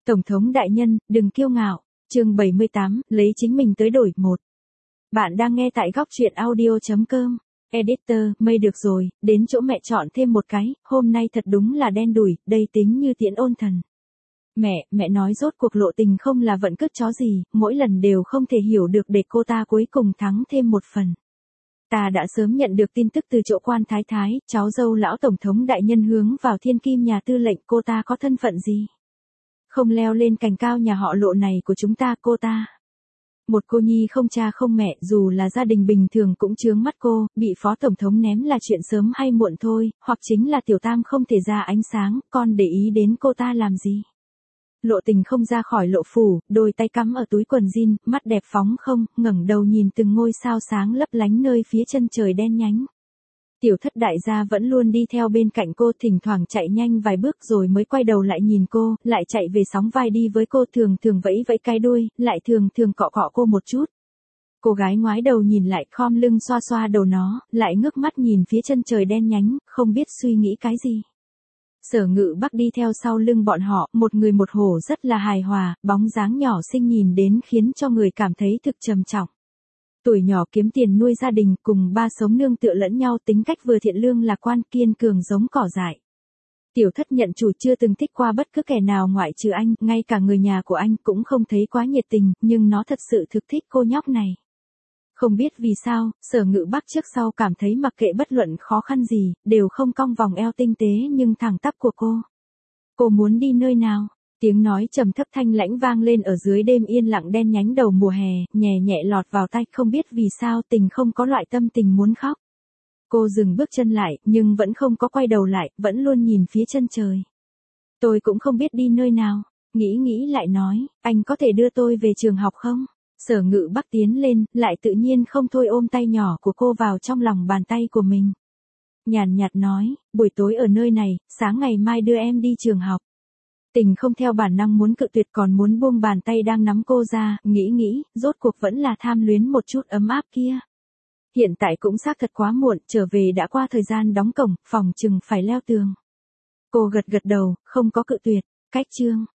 Tổng thống đại nhân, đừng kiêu ngạo. Chương 78, lấy chính mình tới đổi một. Bạn đang nghe tại góc truyện audio.com. Editor, mây được rồi, đến chỗ mẹ chọn thêm một cái, hôm nay thật đúng là đen đủi, đây tính như tiễn ôn thần. Mẹ nói rốt cuộc Lộ Tình không là vận cứt chó gì, mỗi lần đều không thể hiểu được để cô ta cuối cùng thắng thêm một phần. Ta đã sớm nhận được tin tức từ chỗ quan thái thái, cháu dâu lão tổng thống đại nhân hướng vào thiên kim nhà tư lệnh, cô ta có thân phận gì? Không leo lên cành cao nhà họ Lộ này của chúng ta, cô ta. Một cô nhi không cha không mẹ, dù là gia đình bình thường cũng chướng mắt cô, bị phó tổng thống ném là chuyện sớm hay muộn thôi, hoặc chính là tiểu tam không thể ra ánh sáng, con để ý đến cô ta làm gì? Lộ Tình không ra khỏi Lộ phủ, đôi tay cắm ở túi quần jean, mắt đẹp phóng không, ngẩng đầu nhìn từng ngôi sao sáng lấp lánh nơi phía chân trời đen nhánh. Tiểu thất đại gia vẫn luôn đi theo bên cạnh cô, thỉnh thoảng chạy nhanh vài bước rồi mới quay đầu lại nhìn cô, lại chạy về sóng vai đi với cô, thường thường vẫy vẫy cái đuôi, lại thường thường cọ cọ cô một chút. Cô gái ngoái đầu nhìn lại, khom lưng xoa xoa đầu nó, lại ngước mắt nhìn phía chân trời đen nhánh, không biết suy nghĩ cái gì. Sở Ngự Bắc đi theo sau lưng bọn họ, một người một hổ rất là hài hòa, bóng dáng nhỏ xinh nhìn đến khiến cho người cảm thấy thực trầm trọng. Tuổi nhỏ kiếm tiền nuôi gia đình, cùng ba sống nương tựa lẫn nhau, tính cách vừa thiện lương lạc quan, kiên cường giống cỏ dại. Tiểu thất nhận chủ chưa từng thích qua bất cứ kẻ nào ngoại trừ anh, ngay cả người nhà của anh cũng không thấy quá nhiệt tình, nhưng nó thật sự thực thích cô nhóc này. Không biết vì sao, Sở Ngự Bắc trước sau cảm thấy mặc kệ bất luận khó khăn gì, đều không cong vòng eo tinh tế nhưng thẳng tắp của cô. Cô muốn đi nơi nào? Tiếng nói trầm thấp thanh lãnh vang lên ở dưới đêm yên lặng đen nhánh đầu mùa hè, nhẹ nhẹ lọt vào tai, không biết vì sao Tình không có loại tâm tình muốn khóc. Cô dừng bước chân lại, nhưng vẫn không có quay đầu lại, vẫn luôn nhìn phía chân trời. Tôi cũng không biết đi nơi nào, nghĩ lại nói, anh có thể đưa tôi về trường học không? Sở Ngự Bắc tiến lên, lại tự nhiên không thôi ôm tay nhỏ của cô vào trong lòng bàn tay của mình. Nhàn nhạt nói, buổi tối ở nơi này, sáng ngày mai đưa em đi trường học. Tình không theo bản năng muốn cự tuyệt, còn muốn buông bàn tay đang nắm cô ra, nghĩ, rốt cuộc vẫn là tham luyến một chút ấm áp kia. Hiện tại cũng xác thật quá muộn, trở về đã qua thời gian đóng cổng, phòng chừng phải leo tường. Cô gật đầu, không có cự tuyệt, cách chương.